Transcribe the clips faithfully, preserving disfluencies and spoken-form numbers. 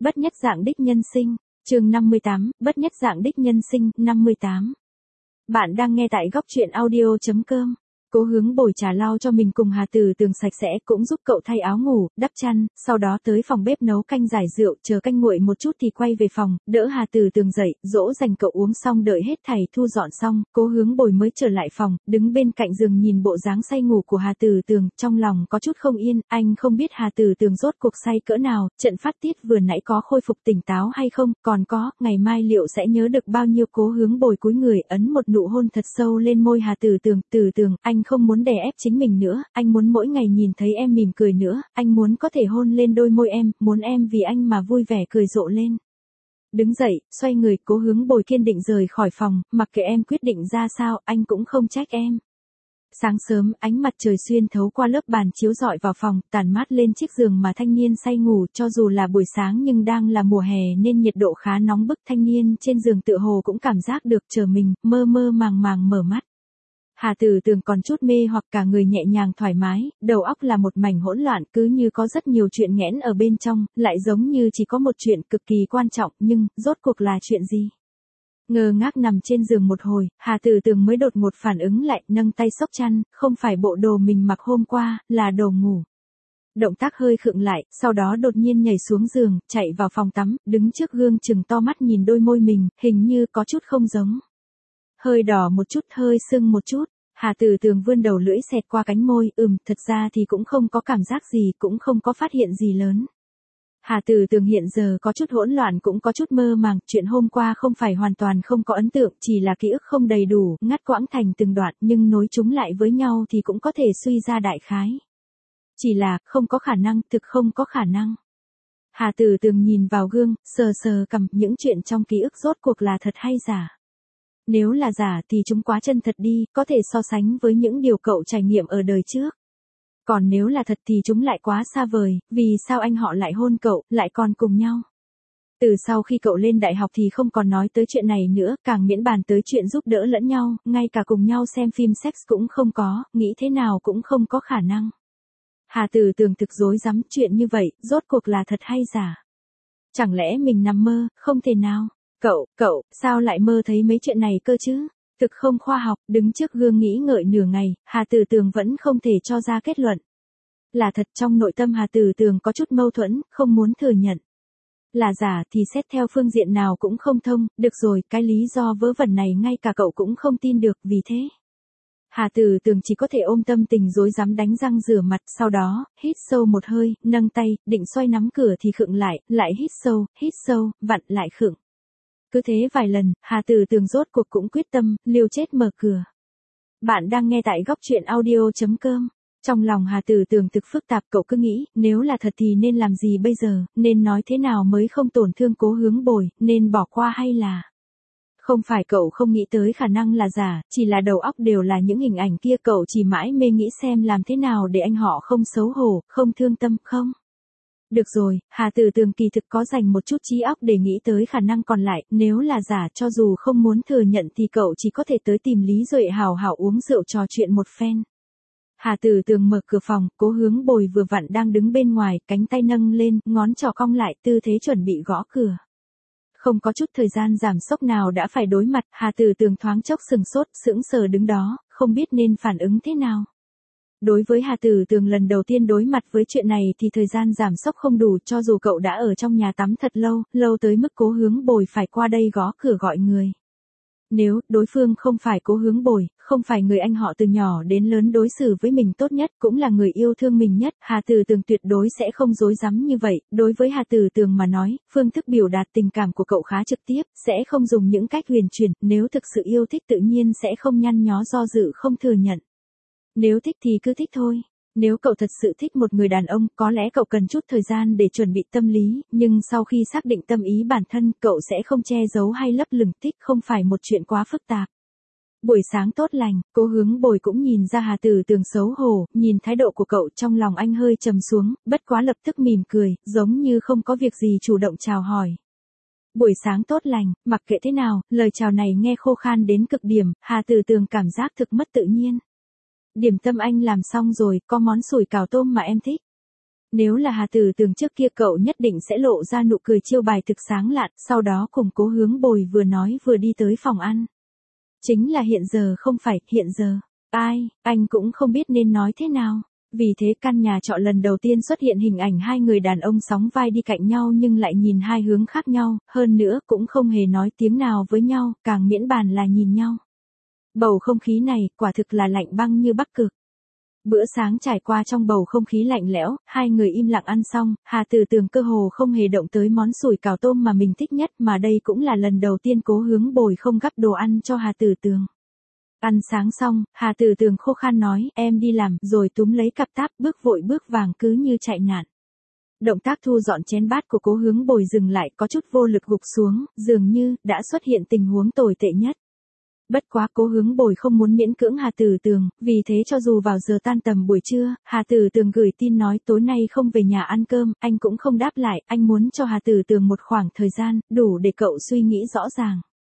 Bất nhất dạng đích nhân sinh, chương năm mươi tám, bất nhất dạng đích nhân sinh, năm mươi tám. Bạn đang nghe tại góc truyện audio.com. Cố Hướng Bồi trà lau cho mình cùng Hà Từ Tường sạch sẽ, cũng giúp cậu thay áo ngủ, đắp chăn, sau đó tới phòng bếp nấu canh giải rượu, chờ canh nguội một chút thì quay về phòng, đỡ Hà Từ Tường dậy, dỗ dành cậu uống xong, đợi hết thảy thu dọn xong, Cố Hướng Bồi mới trở lại phòng, đứng bên cạnh giường nhìn bộ dáng say ngủ của Hà Từ Tường, trong lòng có chút không yên, anh không biết Hà Từ Tường rốt cuộc say cỡ nào, trận phát tiết vừa nãy có khôi phục tỉnh táo hay không, còn có, ngày mai liệu sẽ nhớ được bao nhiêu. Cố Hướng Bồi cúi người ấn một nụ hôn thật sâu lên môi Hà Từ Tường. Từ Tường, anh không muốn đè ép chính mình nữa, anh muốn mỗi ngày nhìn thấy em mỉm cười nữa, anh muốn có thể hôn lên đôi môi em, muốn em vì anh mà vui vẻ cười rộ lên. Đứng dậy, xoay người, Cố Hướng Bồi kiên định rời khỏi phòng, mặc kệ em quyết định ra sao, anh cũng không trách em. Sáng sớm, ánh mặt trời xuyên thấu qua lớp bàn chiếu rọi vào phòng, tàn mát lên chiếc giường mà thanh niên say ngủ, cho dù là buổi sáng nhưng đang là mùa hè nên nhiệt độ khá nóng bức, thanh niên trên giường tựa hồ cũng cảm giác được chờ mình, mơ mơ màng màng mở mắt. Hà Từ Tường còn chút mê hoặc cả người nhẹ nhàng thoải mái, đầu óc là một mảnh hỗn loạn, cứ như có rất nhiều chuyện nghẽn ở bên trong, lại giống như chỉ có một chuyện cực kỳ quan trọng, nhưng, rốt cuộc là chuyện gì? Ngơ ngác nằm trên giường một hồi, Hà Từ Tường mới đột ngột phản ứng lại, nâng tay xốc chăn, không phải bộ đồ mình mặc hôm qua, là đồ ngủ. Động tác hơi khựng lại, sau đó đột nhiên nhảy xuống giường, chạy vào phòng tắm, đứng trước gương chừng to mắt nhìn đôi môi mình, hình như có chút không giống. Hơi đỏ một chút, hơi sưng một chút. Hà Từ Tường vươn đầu lưỡi xẹt qua cánh môi, ừm, thật ra thì cũng không có cảm giác gì, cũng không có phát hiện gì lớn. Hà Từ Tường hiện giờ có chút hỗn loạn, cũng có chút mơ màng, chuyện hôm qua không phải hoàn toàn không có ấn tượng, chỉ là ký ức không đầy đủ, ngắt quãng thành từng đoạn, nhưng nối chúng lại với nhau thì cũng có thể suy ra đại khái. Chỉ là, không có khả năng, thực không có khả năng. Hà Từ Tường nhìn vào gương, sờ sờ cằm, những chuyện trong ký ức rốt cuộc là thật hay giả? Nếu là giả thì chúng quá chân thật đi, có thể so sánh với những điều cậu trải nghiệm ở đời trước. Còn nếu là thật thì chúng lại quá xa vời, vì sao anh họ lại hôn cậu, lại còn cùng nhau. Từ sau khi cậu lên đại học thì không còn nói tới chuyện này nữa, càng miễn bàn tới chuyện giúp đỡ lẫn nhau, ngay cả cùng nhau xem phim sex cũng không có, nghĩ thế nào cũng không có khả năng. Hà Từ Tường thực rối rắm, chuyện như vậy, rốt cuộc là thật hay giả? Chẳng lẽ mình nằm mơ, không thể nào. Cậu, cậu, sao lại mơ thấy mấy chuyện này cơ chứ? Thực không khoa học, đứng trước gương nghĩ ngợi nửa ngày, Hà Từ Tường vẫn không thể cho ra kết luận. Là thật, trong nội tâm Hà Từ Tường có chút mâu thuẫn, không muốn thừa nhận. Là giả thì xét theo phương diện nào cũng không thông, được rồi, cái lý do vớ vẩn này ngay cả cậu cũng không tin được, vì thế. Hà Từ Tường chỉ có thể ôm tâm tình rối rắm đánh răng rửa mặt, sau đó, hít sâu một hơi, nâng tay, định xoay nắm cửa thì khựng lại, lại hít sâu, hít sâu, vặn lại khựng. Cứ thế vài lần, Hà Từ Tường rốt cuộc cũng quyết tâm, liều chết mở cửa. Bạn đang nghe tại góc truyện audio.com. Trong lòng Hà Từ Tường thực phức tạp, cậu cứ nghĩ, nếu là thật thì nên làm gì bây giờ, nên nói thế nào mới không tổn thương Cố Hướng Bồi, nên bỏ qua hay là... Không phải cậu không nghĩ tới khả năng là giả, chỉ là đầu óc đều là những hình ảnh kia, cậu chỉ mãi mê nghĩ xem làm thế nào để anh họ không xấu hổ, không thương tâm, không. Được rồi, Hà Từ Tường kỳ thực có dành một chút trí óc để nghĩ tới khả năng còn lại, nếu là giả cho dù không muốn thừa nhận thì cậu chỉ có thể tới tìm Lý Duệ hào hào uống rượu trò chuyện một phen. Hà Từ Tường mở cửa phòng, Cố Hướng Bồi vừa vặn đang đứng bên ngoài, cánh tay nâng lên, ngón trỏ cong lại, tư thế chuẩn bị gõ cửa. Không có chút thời gian giảm sốc nào đã phải đối mặt, Hà Từ Tường thoáng chốc sừng sốt, sững sờ đứng đó, không biết nên phản ứng thế nào. Đối với Hà Từ Tường lần đầu tiên đối mặt với chuyện này thì thời gian giảm sốc không đủ, cho dù cậu đã ở trong nhà tắm thật lâu, lâu tới mức Cố Hướng Bồi phải qua đây gõ cửa gọi người. Nếu đối phương không phải Cố Hướng Bồi, không phải người anh họ từ nhỏ đến lớn đối xử với mình tốt nhất, cũng là người yêu thương mình nhất, Hà Từ Tường tuyệt đối sẽ không dối rắm như vậy. Đối với Hà Từ Tường mà nói, phương thức biểu đạt tình cảm của cậu khá trực tiếp, sẽ không dùng những cách huyền chuyển, nếu thực sự yêu thích tự nhiên sẽ không nhăn nhó do dự không thừa nhận. Nếu thích thì cứ thích thôi. Nếu cậu thật sự thích một người đàn ông, có lẽ cậu cần chút thời gian để chuẩn bị tâm lý, nhưng sau khi xác định tâm ý bản thân, cậu sẽ không che giấu hay lấp lửng, thích không phải một chuyện quá phức tạp. Buổi sáng tốt lành, Cố Hướng Bồi cũng nhìn ra Hà Từ Tường xấu hổ, nhìn thái độ của cậu trong lòng anh hơi trầm xuống, bất quá lập tức mỉm cười, giống như không có việc gì chủ động chào hỏi. Buổi sáng tốt lành, mặc kệ thế nào, lời chào này nghe khô khan đến cực điểm, Hà Từ Tường cảm giác thực mất tự nhiên. Điểm tâm anh làm xong rồi, có món sủi cảo tôm mà em thích. Nếu là Hà Tử Tường trước kia cậu nhất định sẽ lộ ra nụ cười chiêu bài thực sáng lạn, sau đó cùng Cố Hướng Bồi vừa nói vừa đi tới phòng ăn. Chính là hiện giờ không phải, hiện giờ, ai, anh cũng không biết nên nói thế nào. Vì thế căn nhà trọ lần đầu tiên xuất hiện hình ảnh hai người đàn ông sóng vai đi cạnh nhau nhưng lại nhìn hai hướng khác nhau, hơn nữa cũng không hề nói tiếng nào với nhau, càng miễn bàn là nhìn nhau. Bầu không khí này quả thực là lạnh băng như Bắc Cực. Bữa sáng trải qua trong bầu không khí lạnh lẽo, hai người im lặng ăn xong, Hà Tử Tường cơ hồ không hề động tới món sủi cảo tôm mà mình thích nhất, mà đây cũng là lần đầu tiên Cố Hướng Bồi không gắp đồ ăn cho Hà Tử Tường. Ăn sáng xong, Hà Tử Tường khô khan nói, em đi làm, rồi túm lấy cặp táp, bước vội bước vàng cứ như chạy nạn. Động tác thu dọn chén bát của Cố Hướng Bồi dừng lại, có chút vô lực gục xuống, dường như đã xuất hiện tình huống tồi tệ nhất. Bất quá Cố Hướng Bồi không muốn miễn cưỡng Hà Tử Tường, vì thế cho dù vào giờ tan tầm buổi trưa, Hà Tử Tường gửi tin nói tối nay không về nhà ăn cơm, anh cũng không đáp lại, anh muốn cho Hà Tử Tường một khoảng thời gian, đủ để cậu suy nghĩ rõ ràng.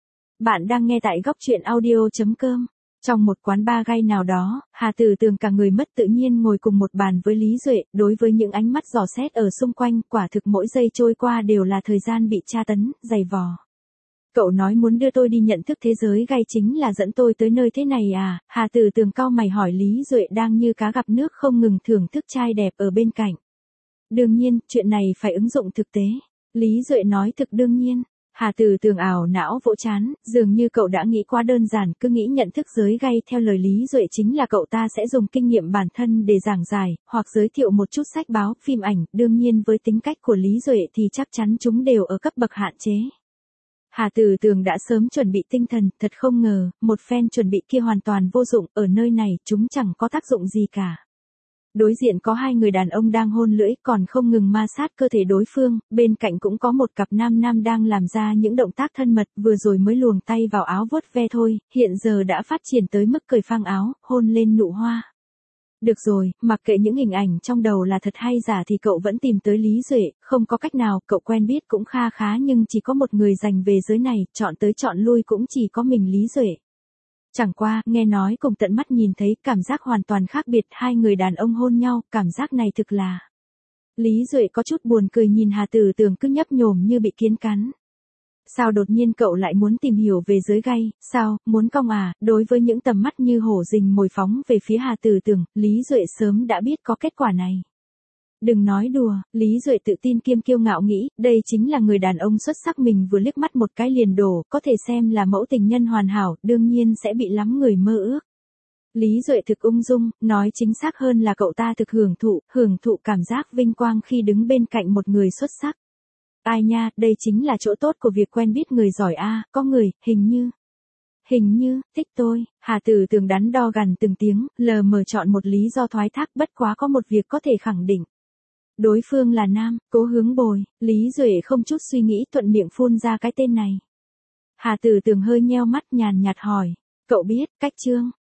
Bạn đang nghe tại góc truyện audio chấm com. Trong một quán bar gay nào đó, Hà Tử Tường cả người mất tự nhiên ngồi cùng một bàn với Lý Duệ, đối với những ánh mắt dò xét ở xung quanh, quả thực mỗi giây trôi qua đều là thời gian bị tra tấn, dày vò. Cậu nói muốn đưa tôi đi nhận thức thế giới gay chính là dẫn tôi tới nơi thế này à? Hà Tử Tường cau mày hỏi Lý Duệ đang như cá gặp nước không ngừng thưởng thức trai đẹp ở bên cạnh. Đương nhiên, chuyện này phải ứng dụng thực tế. Lý Duệ nói thực đương nhiên. Hà Tử Tường ảo não vỗ chán, dường như cậu đã nghĩ quá đơn giản, cứ nghĩ nhận thức giới gay theo lời Lý Duệ chính là cậu ta sẽ dùng kinh nghiệm bản thân để giảng giải, hoặc giới thiệu một chút sách báo, phim ảnh, đương nhiên với tính cách của Lý Duệ thì chắc chắn chúng đều ở cấp bậc hạn chế. Hà Tử Tường đã sớm chuẩn bị tinh thần, thật không ngờ, một phen chuẩn bị kia hoàn toàn vô dụng, ở nơi này chúng chẳng có tác dụng gì cả. Đối diện có hai người đàn ông đang hôn lưỡi, còn không ngừng ma sát cơ thể đối phương, bên cạnh cũng có một cặp nam nam đang làm ra những động tác thân mật, vừa rồi mới luồng tay vào áo vuốt ve thôi, hiện giờ đã phát triển tới mức cởi phang áo, hôn lên nụ hoa. Được rồi, mặc kệ những hình ảnh trong đầu là thật hay giả thì cậu vẫn tìm tới Lý Duệ, không có cách nào, cậu quen biết cũng kha khá nhưng chỉ có một người dành về giới này, chọn tới chọn lui cũng chỉ có mình Lý Duệ. Chẳng qua, nghe nói cùng tận mắt nhìn thấy, cảm giác hoàn toàn khác biệt, hai người đàn ông hôn nhau, cảm giác này thực là... Lý Duệ có chút buồn cười nhìn Hà Tử Tường cứ nhấp nhổm như bị kiến cắn. Sao đột nhiên cậu lại muốn tìm hiểu về giới gay, sao, muốn cong à? Đối với những tầm mắt như hổ rình mồi phóng về phía Hà Tử Tường, Lý Duệ sớm đã biết có kết quả này. Đừng nói đùa, Lý Duệ tự tin kiêm kiêu ngạo nghĩ, đây chính là người đàn ông xuất sắc mình vừa liếc mắt một cái liền đổ, có thể xem là mẫu tình nhân hoàn hảo, đương nhiên sẽ bị lắm người mơ ước. Lý Duệ thực ung dung, nói chính xác hơn là cậu ta thực hưởng thụ, hưởng thụ cảm giác vinh quang khi đứng bên cạnh một người xuất sắc. Ai nha, đây chính là chỗ tốt của việc quen biết người giỏi a, có người, hình như, hình như, thích tôi. Hà Tử Tường đắn đo gằn từng tiếng, lờ mờ chọn một lý do thoái thác, bất quá có một việc có thể khẳng định. Đối phương là nam, Cố Hướng Bồi. Lý Duệ không chút suy nghĩ thuận miệng phun ra cái tên này. Hà Tử Tường hơi nheo mắt nhàn nhạt hỏi, cậu biết, cách chương.